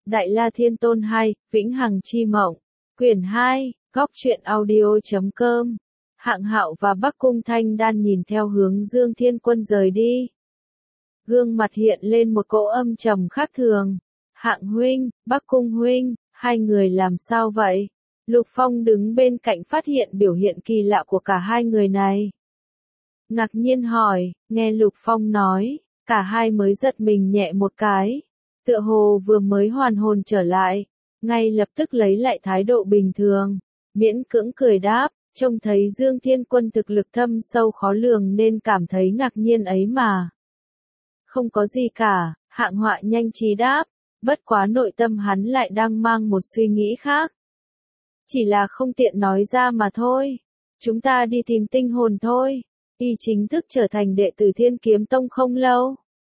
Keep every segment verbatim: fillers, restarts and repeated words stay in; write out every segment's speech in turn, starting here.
Đại La Thiên Tôn hai, Vĩnh Hằng Chi Mộng. Quyển hai, góc truyện audio.com. Hạng Hạo và Bắc Cung Thanh Đan nhìn theo hướng Dương Thiên Quân rời đi. Gương mặt hiện lên một cỗ âm trầm khác thường. Hạng huynh, Bắc Cung huynh, hai người làm sao vậy? Lục Phong đứng bên cạnh phát hiện biểu hiện kỳ lạ của cả hai người này. Ngạc nhiên hỏi, nghe Lục Phong nói, cả hai mới giật mình nhẹ một cái. Tựa hồ vừa mới hoàn hồn trở lại, ngay lập tức lấy lại thái độ bình thường, miễn cưỡng cười đáp, trông thấy Dương Thiên Quân thực lực thâm sâu khó lường nên cảm thấy ngạc nhiên ấy mà. Không có gì cả, Hạng Họa nhanh trí đáp, bất quá nội tâm hắn lại đang mang một suy nghĩ khác. Chỉ là không tiện nói ra mà thôi, chúng ta đi tìm tinh hồn thôi, y chính thức trở thành đệ tử Thiên Kiếm Tông không lâu.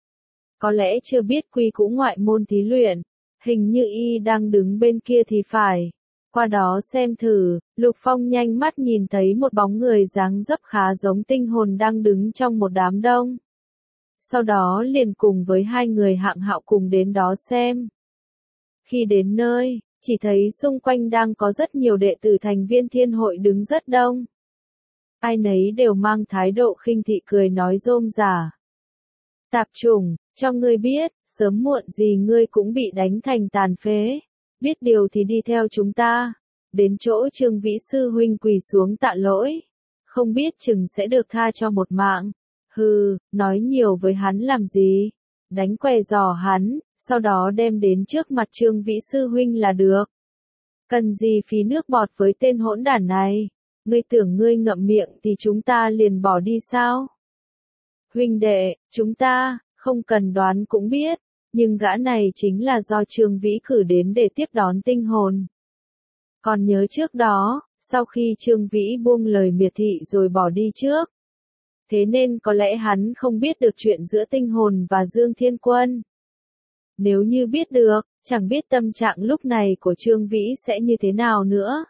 Có lẽ chưa biết quy cũ ngoại môn thí luyện, hình như y đang đứng bên kia thì phải. Qua đó xem thử, Lục Phong nhanh mắt nhìn thấy một bóng người dáng dấp khá giống tinh hồn đang đứng trong một đám đông. Sau đó liền cùng với hai người Hạng Hạo cùng đến đó xem. Khi đến nơi, chỉ thấy xung quanh đang có rất nhiều đệ tử thành viên thiên hội đứng rất đông. Ai nấy đều mang thái độ khinh thị cười nói rôm rả. Tạp chủng, cho ngươi biết, sớm muộn gì ngươi cũng bị đánh thành tàn phế. Biết điều thì đi theo chúng ta. Đến chỗ Trương Vĩ Sư huynh quỳ xuống tạ lỗi. Không biết chừng sẽ được tha cho một mạng. Hừ, nói nhiều với hắn làm gì? Đánh què giò hắn, sau đó đem đến trước mặt Trương Vĩ Sư huynh là được. Cần gì phí nước bọt với tên hỗn đản này? Ngươi tưởng ngươi ngậm miệng thì chúng ta liền bỏ đi sao? Huynh đệ, chúng ta, không cần đoán cũng biết, nhưng gã này chính là do Trương Vĩ cử đến để tiếp đón tinh hồn. Còn nhớ trước đó, sau khi Trương Vĩ buông lời miệt thị rồi bỏ đi trước. Thế nên có lẽ hắn không biết được chuyện giữa tinh hồn và Dương Thiên Quân. Nếu như biết được, chẳng biết tâm trạng lúc này của Trương Vĩ sẽ như thế nào nữa.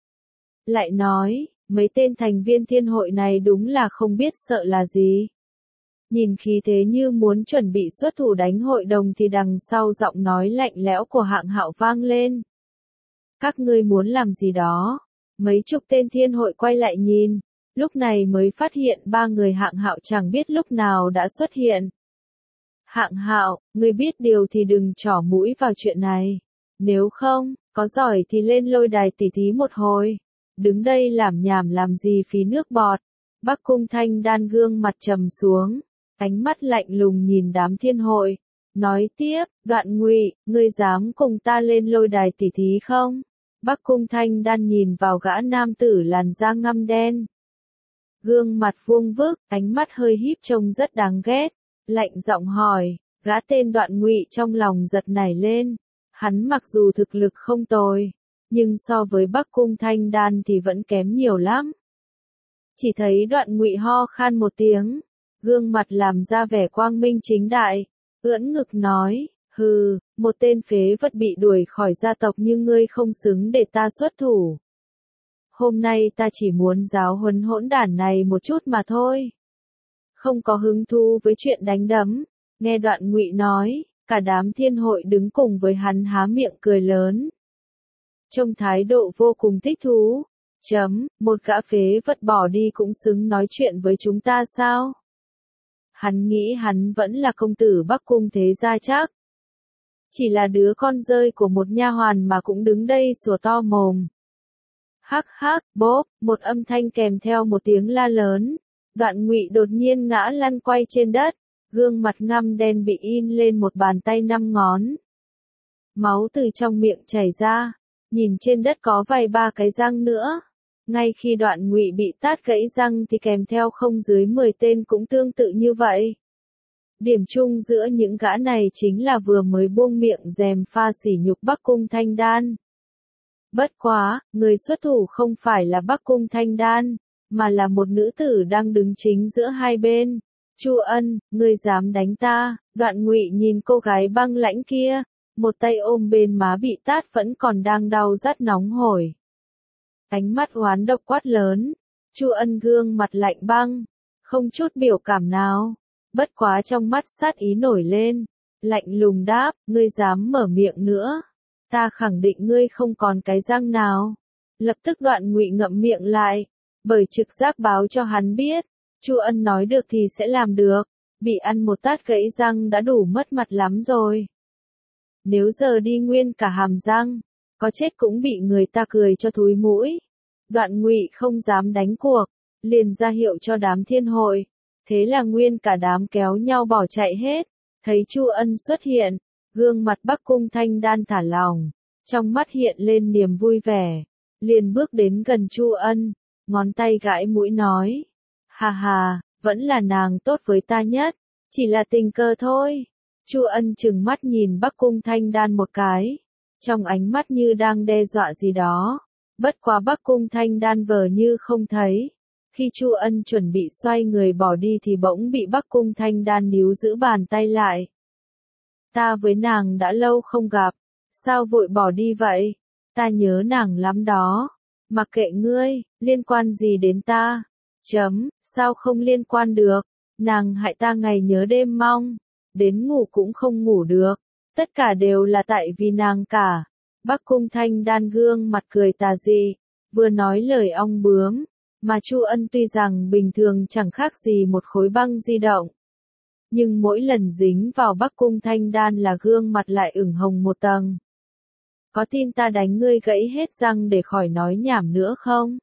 Lại nói, mấy tên thành viên thiên hội này đúng là không biết sợ là gì. Nhìn khí thế như muốn chuẩn bị xuất thủ đánh hội đồng thì đằng sau giọng nói lạnh lẽo của Hạng Hạo vang lên. Các ngươi muốn làm gì đó? Mấy chục tên thiên hội quay lại nhìn, lúc này mới phát hiện ba người Hạng Hạo chẳng biết lúc nào đã xuất hiện. Hạng Hạo, ngươi biết điều thì đừng trỏ mũi vào chuyện này. Nếu không, có giỏi thì lên lôi đài tỉ thí một hồi. Đứng đây làm nhảm làm gì phí nước bọt. Bắc Cung Thanh Đan gương mặt trầm xuống, ánh mắt lạnh lùng nhìn đám thiên hội, nói tiếp, Đoạn Ngụy, ngươi dám cùng ta lên lôi đài tỉ thí không? Bắc Cung Thanh Đan nhìn vào gã nam tử làn da ngăm đen. Gương mặt vuông vức, ánh mắt hơi híp trông rất đáng ghét, lạnh giọng hỏi, gã tên Đoạn Ngụy trong lòng giật nảy lên, hắn mặc dù thực lực không tồi, nhưng so với Bắc Cung Thanh Đan thì vẫn kém nhiều lắm. Chỉ thấy Đoạn Ngụy ho khan một tiếng, gương mặt làm ra vẻ quang minh chính đại, ưỡn ngực nói, hừ, một tên phế vật bị đuổi khỏi gia tộc như ngươi không xứng để ta xuất thủ. Hôm nay ta chỉ muốn giáo huấn hỗn đản này một chút mà thôi. Không có hứng thú với chuyện đánh đấm. Nghe Đoạn Ngụy nói, cả đám thiên hội đứng cùng với hắn há miệng cười lớn. Trông thái độ vô cùng thích thú. Chấm, một gã phế vật bỏ đi cũng xứng nói chuyện với chúng ta sao? Hắn nghĩ hắn vẫn là công tử Bắc Cung thế gia chắc. Chỉ là đứa con rơi của một nha hoàn mà cũng đứng đây sủa to mồm. Hắc hắc, bốp, một âm thanh kèm theo một tiếng la lớn. Đoạn Ngụy đột nhiên ngã lăn quay trên đất, gương mặt ngăm đen bị in lên một bàn tay năm ngón. Máu từ trong miệng chảy ra, nhìn trên đất có vài ba cái răng nữa. Ngay khi Đoạn Ngụy bị tát gãy răng thì kèm theo không dưới mười tên cũng tương tự như vậy. Điểm chung giữa những gã này chính là vừa mới buông miệng dèm pha sỉ nhục Bắc Cung Thanh Đan. Bất quá, người xuất thủ không phải là Bắc Cung Thanh Đan, mà là một nữ tử đang đứng chính giữa hai bên. Chu Ân, ngươi dám đánh ta? Đoạn Ngụy nhìn cô gái băng lãnh kia, một tay ôm bên má bị tát vẫn còn đang đau rát nóng hổi. Ánh mắt oán độc quát lớn, Chu Ân gương mặt lạnh băng, không chút biểu cảm nào, bất quá trong mắt sát ý nổi lên, lạnh lùng đáp, ngươi dám mở miệng nữa, ta khẳng định ngươi không còn cái răng nào. Lập tức Đoạn Ngụy ngậm miệng lại, bởi trực giác báo cho hắn biết, Chu Ân nói được thì sẽ làm được, bị ăn một tát gãy răng đã đủ mất mặt lắm rồi. Nếu giờ đi nguyên cả hàm răng, có chết cũng bị người ta cười cho thúi mũi. Đoạn Ngụy không dám đánh cuộc, liền ra hiệu cho đám thiên hội, thế là nguyên cả đám kéo nhau bỏ chạy hết. Thấy Chu Ân xuất hiện, gương mặt Bắc Cung Thanh Đan thả lỏng, trong mắt hiện lên niềm vui vẻ, liền bước đến gần Chu Ân, ngón tay gãi mũi nói, hà hà, vẫn là nàng tốt với ta nhất, chỉ là tình cờ thôi. Chu Ân trừng mắt nhìn Bắc Cung Thanh Đan một cái, trong ánh mắt như đang đe dọa gì đó, bất quá Bắc Cung Thanh Đan vờ như không thấy. Khi Chu Ân chuẩn bị xoay người bỏ đi thì bỗng bị Bắc Cung Thanh Đan níu giữ bàn tay lại. Ta với nàng đã lâu không gặp, sao vội bỏ đi vậy? Ta nhớ nàng lắm đó. Mặc kệ ngươi, liên quan gì đến ta? Chấm, sao không liên quan được? Nàng hại ta ngày nhớ đêm mong, đến ngủ cũng không ngủ được. Tất cả đều là tại vì nàng cả. Bắc Cung Thanh Đan gương mặt cười tà dị, vừa nói lời ong bướm. Mà Chu Ân tuy rằng bình thường chẳng khác gì một khối băng di động, nhưng mỗi lần dính vào Bắc Cung Thanh Đan là gương mặt lại ửng hồng một tầng. Có tin ta đánh ngươi gãy hết răng để khỏi nói nhảm nữa không?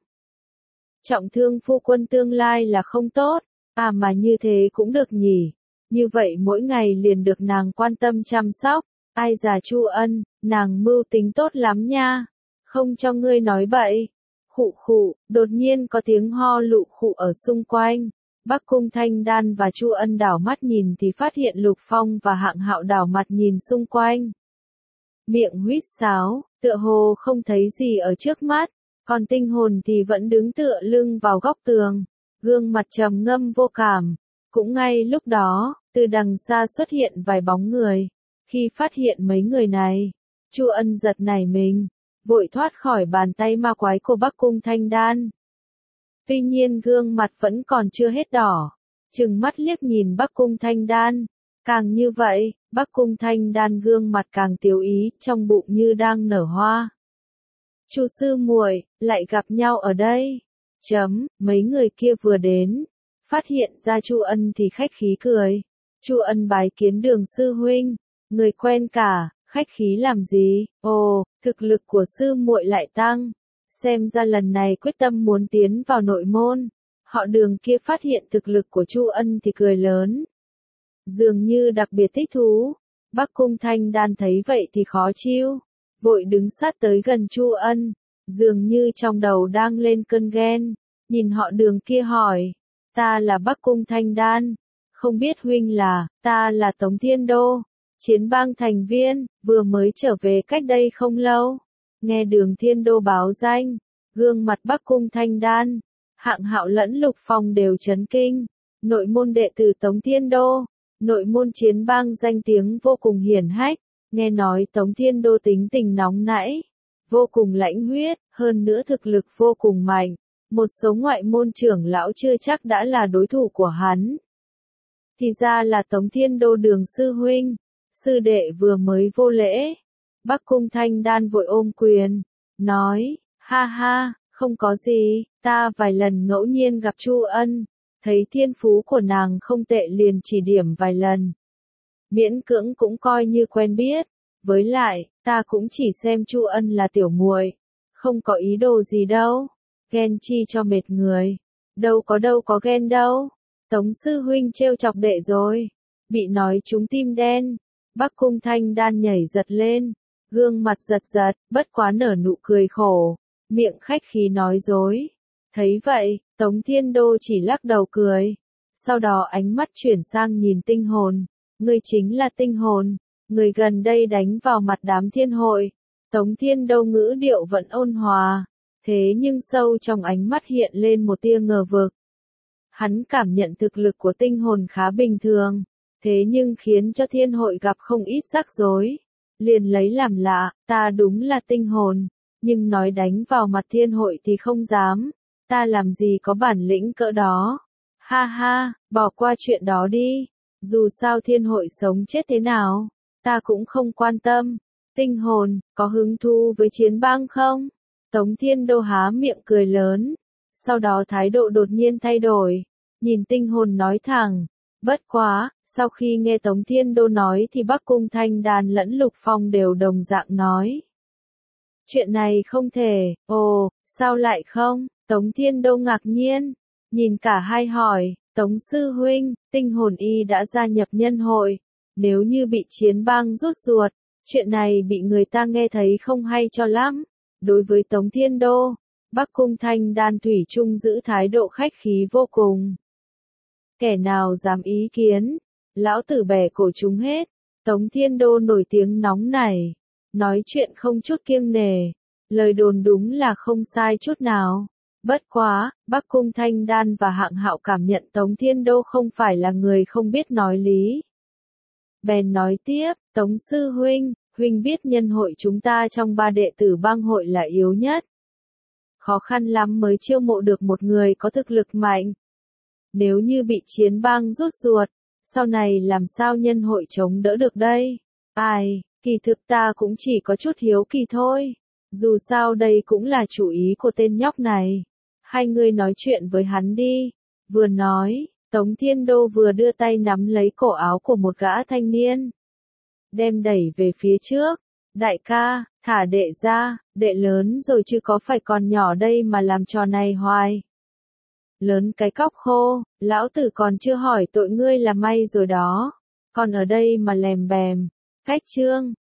Trọng thương phu quân tương lai là không tốt, à mà như thế cũng được nhỉ, như vậy mỗi ngày liền được nàng quan tâm chăm sóc. Ai già Chu Ân, nàng mưu tính tốt lắm nha, không cho ngươi nói bậy. Khụ khụ, đột nhiên có tiếng ho lụ khụ ở xung quanh. Bắc Cung Thanh Đan và Chu Ân đảo mắt nhìn thì phát hiện Lục Phong và Hạng Hạo đảo mặt nhìn xung quanh. Miệng huýt sáo, tựa hồ không thấy gì ở trước mắt, còn tinh hồn thì vẫn đứng tựa lưng vào góc tường, gương mặt trầm ngâm vô cảm. Cũng ngay lúc đó, từ đằng xa xuất hiện vài bóng người. Khi phát hiện mấy người này, Chu Ân giật nảy mình, vội thoát khỏi bàn tay ma quái của Bắc Cung Thanh Đan. Tuy nhiên gương mặt vẫn còn chưa hết đỏ, trừng mắt liếc nhìn Bắc Cung Thanh Đan. Càng như vậy, Bắc Cung Thanh Đan gương mặt càng tiếu ý, trong bụng như đang nở hoa. Chu sư muội, lại gặp nhau ở đây. Chấm, mấy người kia vừa đến, phát hiện ra Chu Ân thì khách khí cười. Chu Ân bái kiến Đường sư huynh, người quen cả, khách khí làm gì? Ồ, thực lực của sư muội lại tăng, xem ra lần này quyết tâm muốn tiến vào nội môn. Họ Đường kia phát hiện thực lực của Chu Ân thì cười lớn, dường như đặc biệt thích thú. Bắc Cung Thanh Đan thấy vậy thì khó chịu, vội đứng sát tới gần Chu Ân, dường như trong đầu đang lên cơn ghen, nhìn họ Đường kia hỏi, ta là Bắc Cung Thanh Đan, không biết huynh là, ta là Tống Thiên Đô, Chiến Bang thành viên, vừa mới trở về cách đây không lâu. Nghe Đường Thiên Đô báo danh, gương mặt Bắc Cung Thanh Đan, Hạng Hạo lẫn Lục Phong đều chấn kinh. Nội môn đệ tử Tống Thiên Đô, nội môn Chiến Bang danh tiếng vô cùng hiển hách, nghe nói Tống Thiên Đô tính tình nóng nảy, vô cùng lãnh huyết, hơn nữa thực lực vô cùng mạnh, một số ngoại môn trưởng lão chưa chắc đã là đối thủ của hắn. Thì ra là Tống Thiên Đô Đường sư huynh, sư đệ vừa mới vô lễ. Bắc Cung Thanh Đan vội ôm quyền, nói, ha ha, không có gì, ta vài lần ngẫu nhiên gặp Chu Ân, thấy thiên phú của nàng không tệ liền chỉ điểm vài lần. Miễn cưỡng cũng coi như quen biết, với lại, ta cũng chỉ xem Chu Ân là tiểu muội, không có ý đồ gì đâu, ghen chi cho mệt người, đâu có đâu có ghen đâu. Tống sư huynh trêu chọc đệ rồi, bị nói trúng tim đen. Bắc Cung Thanh Đan nhảy giật lên, gương mặt giật giật, bất quá nở nụ cười khổ, miệng khách khí nói dối. Thấy vậy, Tống Thiên Đô chỉ lắc đầu cười, sau đó ánh mắt chuyển sang nhìn tinh hồn, ngươi chính là tinh hồn, người gần đây đánh vào mặt đám thiên hội. Tống Thiên Đô ngữ điệu vẫn ôn hòa, thế nhưng sâu trong ánh mắt hiện lên một tia ngờ vực. Hắn cảm nhận thực lực của tinh hồn khá bình thường, thế nhưng khiến cho thiên hội gặp không ít rắc rối. Liền lấy làm lạ, ta đúng là tinh hồn, nhưng nói đánh vào mặt thiên hội thì không dám, ta làm gì có bản lĩnh cỡ đó. Ha ha, bỏ qua chuyện đó đi, dù sao thiên hội sống chết thế nào, ta cũng không quan tâm. Tinh hồn, có hứng thú với chiến bang không? Tống Thiên Đô há miệng cười lớn, sau đó thái độ đột nhiên thay đổi, nhìn tinh hồn nói thẳng, bất quá, sau khi nghe Tống Thiên Đô nói thì Bắc Cung Thanh Đan lẫn Lục Phong đều đồng dạng nói. Chuyện này không thể, ồ, sao lại không? Tống Thiên Đô ngạc nhiên, nhìn cả hai hỏi, Tống Sư Huynh, tinh hồn y đã gia nhập nhân hội, nếu như bị chiến bang rút ruột, chuyện này bị người ta nghe thấy không hay cho lắm. Đối với Tống Thiên Đô, Bắc Cung Thanh Đan thủy chung giữ thái độ khách khí vô cùng. Kẻ nào dám ý kiến, lão tử bẻ cổ chúng hết. Tống Thiên Đô nổi tiếng nóng nảy, nói chuyện không chút kiêng nể, lời đồn đúng là không sai chút nào. Bất quá, Bắc Cung Thanh Đan và Hạng Hạo cảm nhận Tống Thiên Đô không phải là người không biết nói lý. Bèn nói tiếp, Tống Sư Huynh, Huynh biết nhân hội chúng ta trong ba đệ tử bang hội là yếu nhất. Khó khăn lắm mới chiêu mộ được một người có thực lực mạnh. Nếu như bị chiến bang rút ruột, sau này làm sao nhân hội chống đỡ được đây? Ai, kỳ thực ta cũng chỉ có chút hiếu kỳ thôi. Dù sao đây cũng là chủ ý của tên nhóc này. Hai người nói chuyện với hắn đi. Vừa nói, Tống Thiên Đô vừa đưa tay nắm lấy cổ áo của một gã thanh niên. Đem đẩy về phía trước. Đại ca, thả đệ ra, đệ lớn rồi chứ có phải còn nhỏ đây mà làm trò này hoài. Lớn cái cóc khô, lão tử còn chưa hỏi tội ngươi là may rồi đó. Còn ở đây mà lèm bèm. Phách trương,